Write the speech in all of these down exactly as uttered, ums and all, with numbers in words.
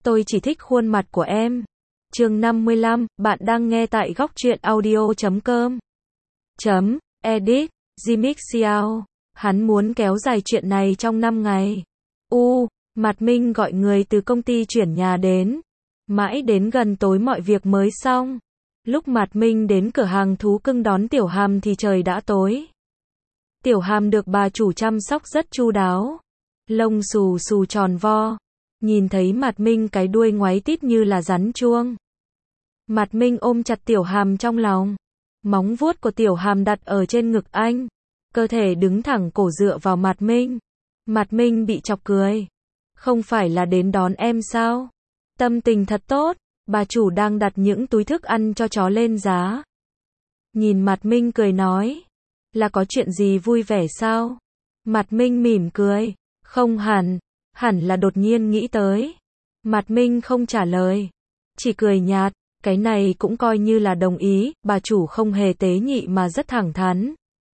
Tôi chỉ thích khuôn mặt của em. Chương năm mươi lăm, bạn đang nghe tại góc truyện audio chấm com. Chấm, edit, Jimmy Xiao. Hắn muốn kéo dài chuyện này trong năm ngày. U, Mạt Minh gọi người từ công ty chuyển nhà đến. Mãi đến gần tối mọi việc mới xong. Lúc Mạt Minh đến cửa hàng thú cưng đón Tiểu Hàm thì trời đã tối. Tiểu Hàm được bà chủ chăm sóc rất chu đáo. Lông xù xù tròn vo. Nhìn thấy Mạt Minh cái đuôi ngoáy tít như là rắn chuông. Mạt Minh ôm chặt Tiểu Hàm trong lòng. Móng vuốt của Tiểu Hàm đặt ở trên ngực anh. Cơ thể đứng thẳng cổ dựa vào Mạt Minh. Mạt Minh bị chọc cười. Không phải là đến đón em sao? Tâm tình thật tốt. Bà chủ đang đặt những túi thức ăn cho chó lên giá. Nhìn Mạt Minh cười nói. Là có chuyện gì vui vẻ sao? Mạt Minh mỉm cười. Không hẳn. Hẳn là đột nhiên nghĩ tới. Mạt Minh không trả lời. Chỉ cười nhạt. Cái này cũng coi như là đồng ý. Bà chủ không hề tế nhị mà rất thẳng thắn.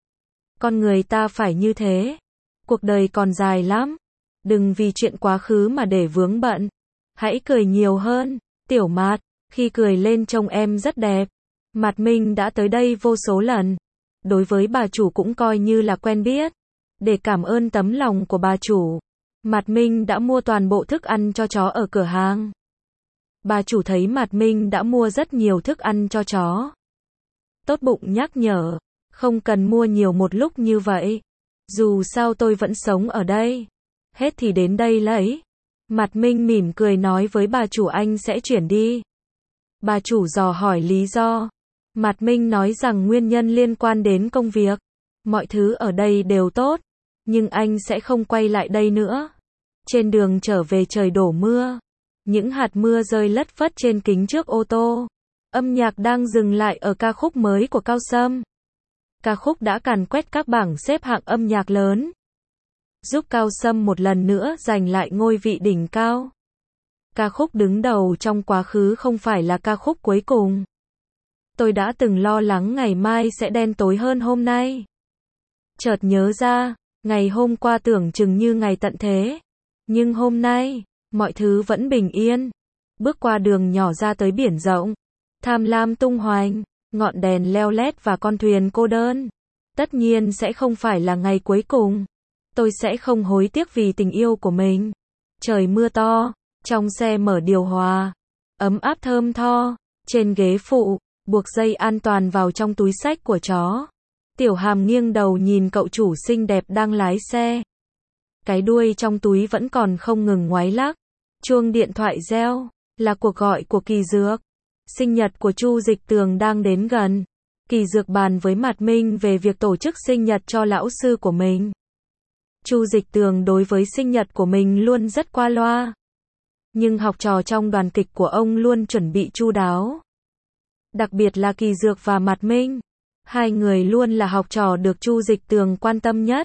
Con người ta phải như thế. Cuộc đời còn dài lắm. Đừng vì chuyện quá khứ mà để vướng bận. Hãy cười nhiều hơn. Tiểu Mạt, khi cười lên trông em rất đẹp. Mạt Minh đã tới đây vô số lần. Đối với bà chủ cũng coi như là quen biết. Để cảm ơn tấm lòng của bà chủ, Mạt Minh đã mua toàn bộ thức ăn cho chó ở cửa hàng. Bà chủ thấy Mạt Minh đã mua rất nhiều thức ăn cho chó. Tốt bụng nhắc nhở, không cần mua nhiều một lúc như vậy. Dù sao tôi vẫn sống ở đây. Hết thì đến đây lấy. Mạt Minh mỉm cười nói với bà chủ anh sẽ chuyển đi. Bà chủ dò hỏi lý do. Mạt Minh nói rằng nguyên nhân liên quan đến công việc. Mọi thứ ở đây đều tốt. Nhưng anh sẽ không quay lại đây nữa. Trên đường trở về trời đổ mưa. Những hạt mưa rơi lất phất trên kính trước ô tô. Âm nhạc đang dừng lại ở ca khúc mới của Cao Sâm. Ca khúc đã càn quét các bảng xếp hạng âm nhạc lớn. Giúp Cao Sâm một lần nữa giành lại ngôi vị đỉnh cao. Ca khúc đứng đầu trong quá khứ không phải là ca khúc cuối cùng. Tôi đã từng lo lắng ngày mai sẽ đen tối hơn hôm nay. Chợt nhớ ra, ngày hôm qua tưởng chừng như ngày tận thế. Nhưng hôm nay, mọi thứ vẫn bình yên. Bước qua đường nhỏ ra tới biển rộng. Tham lam tung hoành, ngọn đèn leo lét và con thuyền cô đơn. Tất nhiên sẽ không phải là ngày cuối cùng. Tôi sẽ không hối tiếc vì tình yêu của mình. Trời mưa to, trong xe mở điều hòa. Ấm áp thơm tho, trên ghế phụ, buộc dây an toàn vào trong túi xách của chó. Tiểu Hàm nghiêng đầu nhìn cậu chủ xinh đẹp đang lái xe. Cái đuôi trong túi vẫn còn không ngừng ngoáy lắc. Chuông điện thoại reo, là cuộc gọi của Kỳ Dược. Sinh nhật của Chu Dịch Tường đang đến gần. Kỳ Dược bàn với Mạt Minh về việc tổ chức sinh nhật cho lão sư của mình. Chu Dịch Tường đối với sinh nhật của mình luôn rất qua loa. Nhưng học trò trong đoàn kịch của ông luôn chuẩn bị chu đáo. Đặc biệt là Kỳ Dược và Mạt Minh. Hai người luôn là học trò được Chu Dịch Tường quan tâm nhất.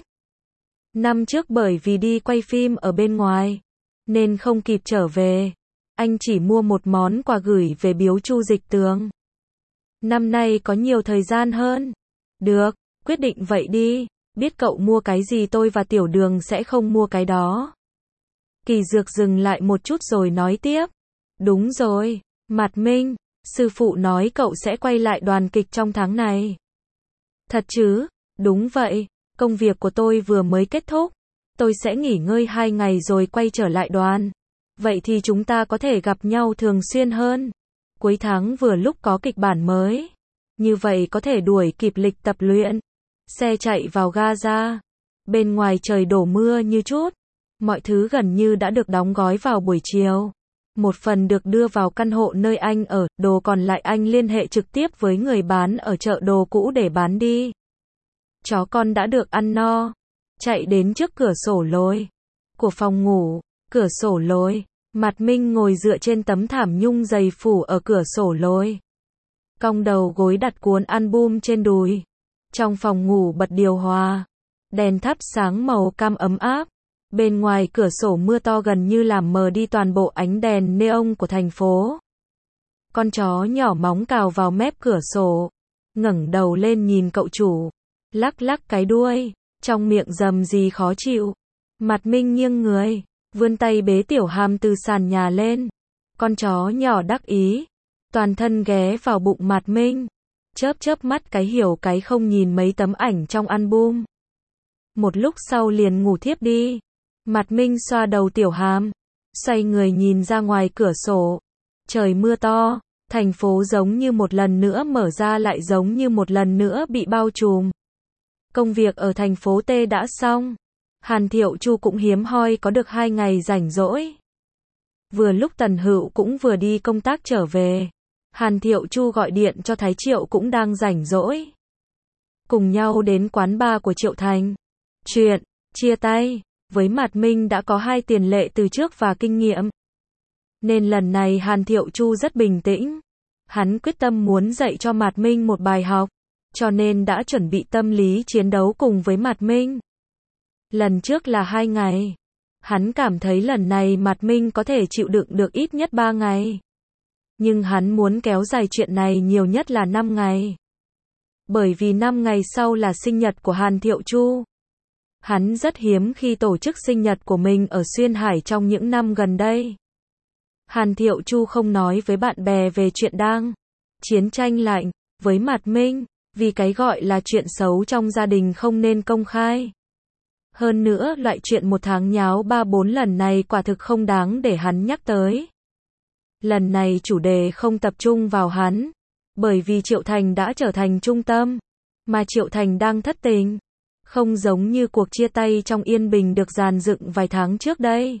Năm trước bởi vì đi quay phim ở bên ngoài, nên không kịp trở về. Anh chỉ mua một món quà gửi về biếu Chu Dịch Tường. Năm nay có nhiều thời gian hơn. Được, quyết định vậy đi. Biết cậu mua cái gì tôi và Tiểu Đường sẽ không mua cái đó. Kỳ Dược dừng lại một chút rồi nói tiếp. Đúng rồi, Mạt Minh, sư phụ nói cậu sẽ quay lại đoàn kịch trong tháng này. Thật chứ? Đúng vậy, công việc của tôi vừa mới kết thúc. Tôi sẽ nghỉ ngơi hai ngày rồi quay trở lại đoàn. Vậy thì chúng ta có thể gặp nhau thường xuyên hơn. Cuối tháng vừa lúc có kịch bản mới. Như vậy có thể đuổi kịp lịch tập luyện. Xe chạy vào ga ra. Bên ngoài trời đổ mưa như chút. Mọi thứ gần như đã được đóng gói vào buổi chiều. Một phần được đưa vào căn hộ nơi anh ở, đồ còn lại anh liên hệ trực tiếp với người bán ở chợ đồ cũ để bán đi. Chó con đã được ăn no. Chạy đến trước cửa sổ lồi của phòng ngủ. Cửa sổ lồi. Mạt Minh ngồi dựa trên tấm thảm nhung dày phủ ở cửa sổ lồi. Cong đầu gối đặt cuốn album trên đùi. Trong phòng ngủ bật điều hòa. Đèn thắp sáng màu cam ấm áp. Bên ngoài cửa sổ mưa to gần như làm mờ đi toàn bộ ánh đèn neon của thành phố. Con chó nhỏ móng cào vào mép cửa sổ. Ngẩng đầu lên nhìn cậu chủ. Lắc lắc cái đuôi. Trong miệng rầm gì khó chịu. Mạt Minh nghiêng người. Vươn tay bế Tiểu Hàm từ sàn nhà lên. Con chó nhỏ đắc ý, toàn thân ghé vào bụng Mạt Minh, chớp chớp mắt cái hiểu cái không nhìn mấy tấm ảnh trong album. Một lúc sau liền ngủ thiếp đi. Mạt Minh xoa đầu Tiểu Hàm, xoay người nhìn ra ngoài cửa sổ. Trời mưa to, thành phố giống như một lần nữa mở ra lại giống như một lần nữa bị bao trùm. Công việc ở thành phố T đã xong. Hàn Thiệu Chu cũng hiếm hoi có được hai ngày rảnh rỗi. Vừa lúc Tần Hữu cũng vừa đi công tác trở về. Hàn Thiệu Chu gọi điện cho Thái Triệu cũng đang rảnh rỗi. Cùng nhau đến quán bar của Triệu Thành. Chuyện chia tay với Mạt Minh đã có hai tiền lệ từ trước và kinh nghiệm. Nên lần này Hàn Thiệu Chu rất bình tĩnh. Hắn quyết tâm muốn dạy cho Mạt Minh một bài học, cho nên đã chuẩn bị tâm lý chiến đấu cùng với Mạt Minh. Lần trước là hai ngày. Hắn cảm thấy lần này Mạt Minh có thể chịu đựng được ít nhất ba ngày. Nhưng hắn muốn kéo dài chuyện này nhiều nhất là năm ngày. Bởi vì năm ngày sau là sinh nhật của Hàn Thiệu Chu. Hắn rất hiếm khi tổ chức sinh nhật của mình ở Xuyên Hải trong những năm gần đây. Hàn Thiệu Chu không nói với bạn bè về chuyện đang chiến tranh lạnh với Mạt Minh, vì cái gọi là chuyện xấu trong gia đình không nên công khai. Hơn nữa, loại chuyện một tháng nháo ba bốn lần này quả thực không đáng để hắn nhắc tới. Lần này chủ đề không tập trung vào hắn, bởi vì Triệu Thành đã trở thành trung tâm, mà Triệu Thành đang thất tình. Không giống như cuộc chia tay trong yên bình được dàn dựng vài tháng trước đây.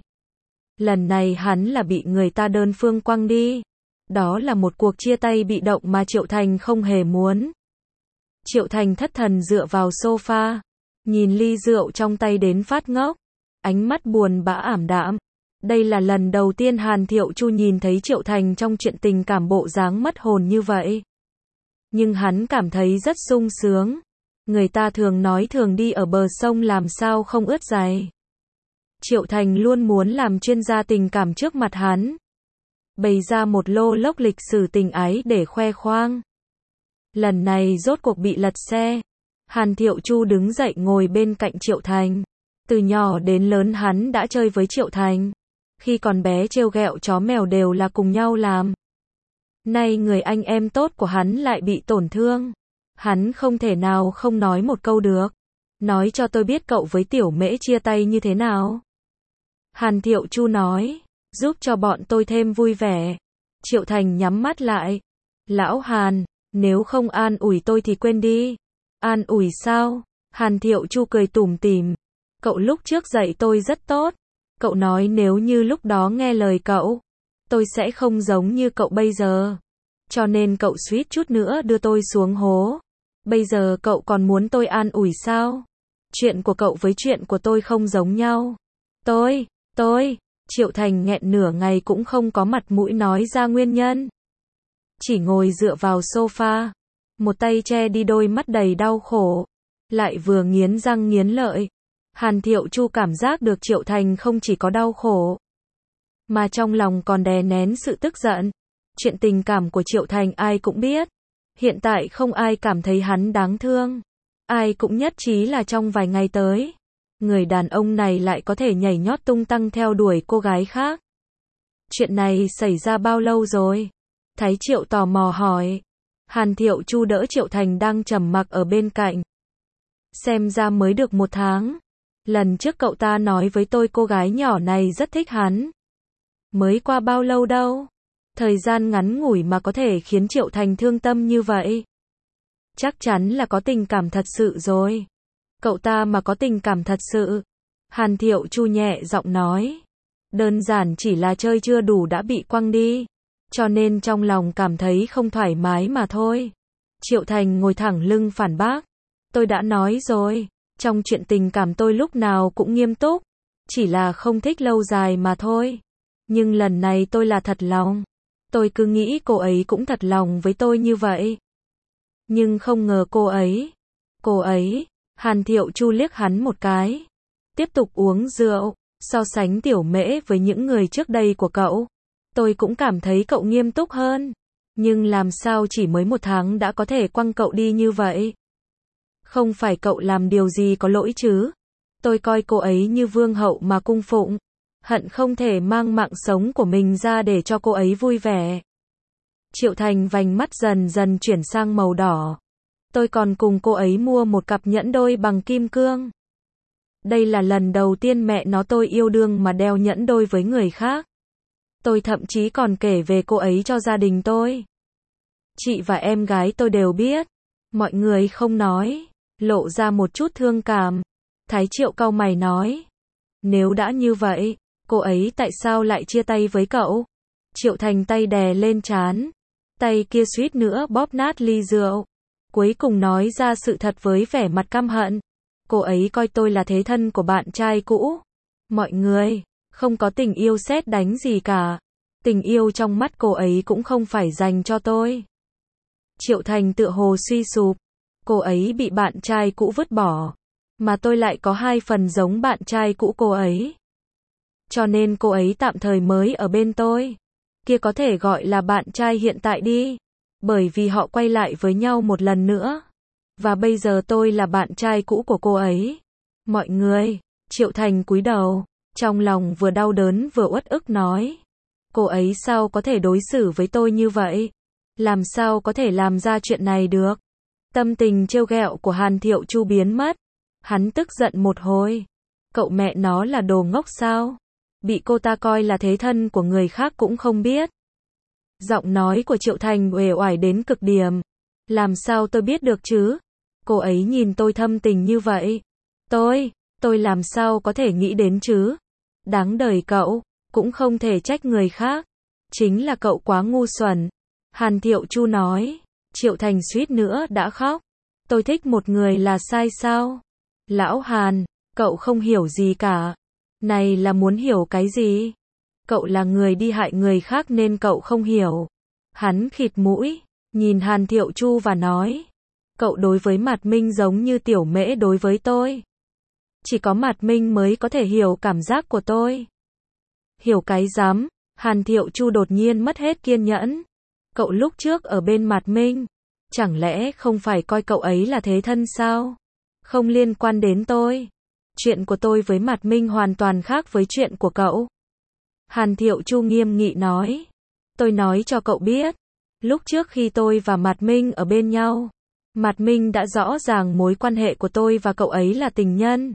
Lần này hắn là bị người ta đơn phương quăng đi. Đó là một cuộc chia tay bị động mà Triệu Thành không hề muốn. Triệu Thành thất thần dựa vào sofa, nhìn ly rượu trong tay đến phát ngốc, ánh mắt buồn bã ảm đạm. Đây là lần đầu tiên Hàn Thiệu Chu nhìn thấy Triệu Thành trong chuyện tình cảm bộ dáng mất hồn như vậy. Nhưng hắn cảm thấy rất sung sướng. Người ta thường nói thường đi ở bờ sông làm sao không ướt giày. Triệu Thành luôn muốn làm chuyên gia tình cảm trước mặt hắn. Bày ra một lô lốc lịch sử tình ái để khoe khoang. Lần này rốt cuộc bị lật xe. Hàn Thiệu Chu đứng dậy ngồi bên cạnh Triệu Thành. Từ nhỏ đến lớn hắn đã chơi với Triệu Thành. Khi còn bé trêu ghẹo chó mèo đều là cùng nhau làm. Nay người anh em tốt của hắn lại bị tổn thương. Hắn không thể nào không nói một câu được. Nói cho tôi biết cậu với Tiểu Mễ chia tay như thế nào. Hàn Thiệu Chu nói, giúp cho bọn tôi thêm vui vẻ. Triệu Thành nhắm mắt lại. Lão Hàn, nếu không an ủi tôi thì quên đi. An ủi sao? Hàn Thiệu Chu cười tủm tỉm. Cậu lúc trước dạy tôi rất tốt. Cậu nói nếu như lúc đó nghe lời cậu, tôi sẽ không giống như cậu bây giờ. Cho nên cậu suýt chút nữa đưa tôi xuống hố. Bây giờ cậu còn muốn tôi an ủi sao? Chuyện của cậu với chuyện của tôi không giống nhau. Tôi, tôi, Triệu Thành nghẹn nửa ngày cũng không có mặt mũi nói ra nguyên nhân. Chỉ ngồi dựa vào sofa, một tay che đi đôi mắt đầy đau khổ, lại vừa nghiến răng nghiến lợi. Hàn Thiệu Chu cảm giác được Triệu Thành không chỉ có đau khổ, mà trong lòng còn đè nén sự tức giận. Chuyện tình cảm của Triệu Thành ai cũng biết. Hiện tại không ai cảm thấy hắn đáng thương. Ai cũng nhất trí là trong vài ngày tới, người đàn ông này lại có thể nhảy nhót tung tăng theo đuổi cô gái khác. Chuyện này xảy ra bao lâu rồi? Thái Triệu tò mò hỏi. Hàn Thiệu Chu đỡ Triệu Thành đang trầm mặc ở bên cạnh. Xem ra mới được một tháng. Lần trước cậu ta nói với tôi cô gái nhỏ này rất thích hắn. Mới qua bao lâu đâu? Thời gian ngắn ngủi mà có thể khiến Triệu Thành thương tâm như vậy. Chắc chắn là có tình cảm thật sự rồi. Cậu ta mà có tình cảm thật sự. Hàn Thiệu Chu nhẹ giọng nói. Đơn giản chỉ là chơi chưa đủ đã bị quăng đi. Cho nên trong lòng cảm thấy không thoải mái mà thôi. Triệu Thành ngồi thẳng lưng phản bác. Tôi đã nói rồi. Trong chuyện tình cảm tôi lúc nào cũng nghiêm túc. Chỉ là không thích lâu dài mà thôi. Nhưng lần này tôi là thật lòng. Tôi cứ nghĩ cô ấy cũng thật lòng với tôi như vậy. Nhưng không ngờ cô ấy. Cô ấy. Hàn Thiệu Chu liếc hắn một cái. Tiếp tục uống rượu. So sánh Tiểu Mễ với những người trước đây của cậu. Tôi cũng cảm thấy cậu nghiêm túc hơn. Nhưng làm sao chỉ mới một tháng đã có thể quăng cậu đi như vậy? Không phải cậu làm điều gì có lỗi chứ? Tôi coi cô ấy như vương hậu mà cung phụng. hận không thể mang mạng sống của mình ra để cho cô ấy vui vẻ. Triệu Thành vành mắt dần dần chuyển sang màu đỏ. Tôi còn cùng cô ấy mua một cặp nhẫn đôi bằng kim cương. Đây là lần đầu tiên mẹ nó tôi yêu đương mà đeo nhẫn đôi với người khác. Tôi thậm chí còn kể về cô ấy cho gia đình tôi. Chị và em gái tôi đều biết. Mọi người không nói, lộ ra một chút thương cảm. Thái Triệu cau mày nói. Nếu đã như vậy, cô ấy tại sao lại chia tay với cậu? Triệu Thành tay đè lên trán. Tay kia suýt nữa bóp nát ly rượu. Cuối cùng nói ra sự thật với vẻ mặt căm hận. Cô ấy coi tôi là thế thân của bạn trai cũ. Mọi người, không có tình yêu sét đánh gì cả. Tình yêu trong mắt cô ấy cũng không phải dành cho tôi. Triệu Thành tựa hồ suy sụp. Cô ấy bị bạn trai cũ vứt bỏ. Mà tôi lại có hai phần giống bạn trai cũ cô ấy. Cho nên cô ấy tạm thời mới ở bên tôi. Kia có thể gọi là bạn trai hiện tại đi. Bởi vì họ quay lại với nhau một lần nữa. Và bây giờ tôi là bạn trai cũ của cô ấy. Mọi người, Triệu Thành cúi đầu, trong lòng vừa đau đớn vừa uất ức nói. Cô ấy sao có thể đối xử với tôi như vậy? Làm sao có thể làm ra chuyện này được? Tâm tình trêu ghẹo của Hàn Thiệu Chu biến mất. Hắn tức giận một hồi. Cậu mẹ nó là đồ ngốc sao? Bị cô ta coi là thế thân của người khác cũng không biết. Giọng nói của Triệu Thành uể oải đến cực điểm. Làm sao tôi biết được chứ? Cô ấy nhìn tôi thâm tình như vậy. Tôi, tôi làm sao có thể nghĩ đến chứ? Đáng đời cậu, cũng không thể trách người khác. Chính là cậu quá ngu xuẩn. Hàn Thiệu Chu nói. Triệu Thành suýt nữa đã khóc. Tôi thích một người là sai sao? Lão Hàn, cậu không hiểu gì cả. Này là muốn hiểu cái gì? Cậu là người đi hại người khác nên cậu không hiểu. Hắn khịt mũi, nhìn Hàn Thiệu Chu và nói. Cậu đối với Mạt Minh giống như Tiểu Mễ đối với tôi. Chỉ có Mạt Minh mới có thể hiểu cảm giác của tôi. Hiểu cái rắm? Hàn Thiệu Chu đột nhiên mất hết kiên nhẫn. Cậu lúc trước ở bên Mạt Minh, chẳng lẽ không phải coi cậu ấy là thế thân sao? Không liên quan đến tôi. Chuyện của tôi với Mạt Minh hoàn toàn khác với chuyện của cậu. Hàn Thiệu Chu nghiêm nghị nói. Tôi nói cho cậu biết. Lúc trước khi tôi và Mạt Minh ở bên nhau, Mạt Minh đã rõ ràng mối quan hệ của tôi và cậu ấy là tình nhân.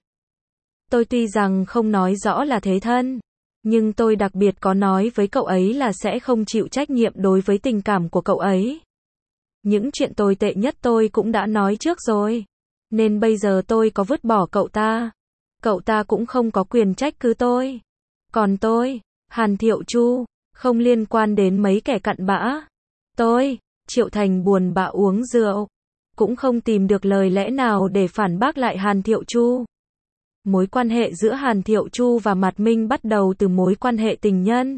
Tôi tuy rằng không nói rõ là thế thân, nhưng tôi đặc biệt có nói với cậu ấy là sẽ không chịu trách nhiệm đối với tình cảm của cậu ấy. Những chuyện tồi tệ nhất tôi cũng đã nói trước rồi. Nên bây giờ tôi có vứt bỏ cậu ta, cậu ta cũng không có quyền trách cứ tôi. Còn tôi, Hàn Thiệu Chu, không liên quan đến mấy kẻ cặn bã. Tôi, Triệu Thành buồn bã uống rượu, cũng không tìm được lời lẽ nào để phản bác lại Hàn Thiệu Chu. Mối quan hệ giữa Hàn Thiệu Chu và Mạt Minh bắt đầu từ mối quan hệ tình nhân.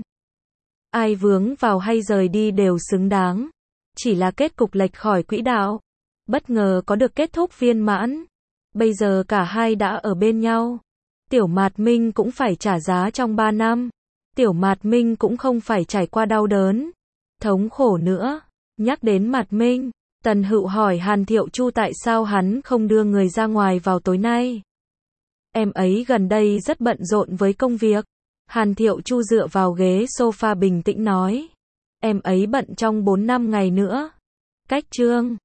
Ai vướng vào hay rời đi đều xứng đáng. Chỉ là kết cục lệch khỏi quỹ đạo. Bất ngờ có được kết thúc viên mãn. Bây giờ cả hai đã ở bên nhau. Tiểu Mạt Minh cũng phải trả giá trong ba năm. Tiểu Mạt Minh cũng không phải trải qua đau đớn, thống khổ nữa. Nhắc đến Mạt Minh, Tần Hựu hỏi Hàn Thiệu Chu tại sao hắn không đưa người ra ngoài vào tối nay. Em ấy gần đây rất bận rộn với công việc. Hàn Thiệu Chu dựa vào ghế sofa bình tĩnh nói. Em ấy bận trong bốn năm ngày nữa. Cách chương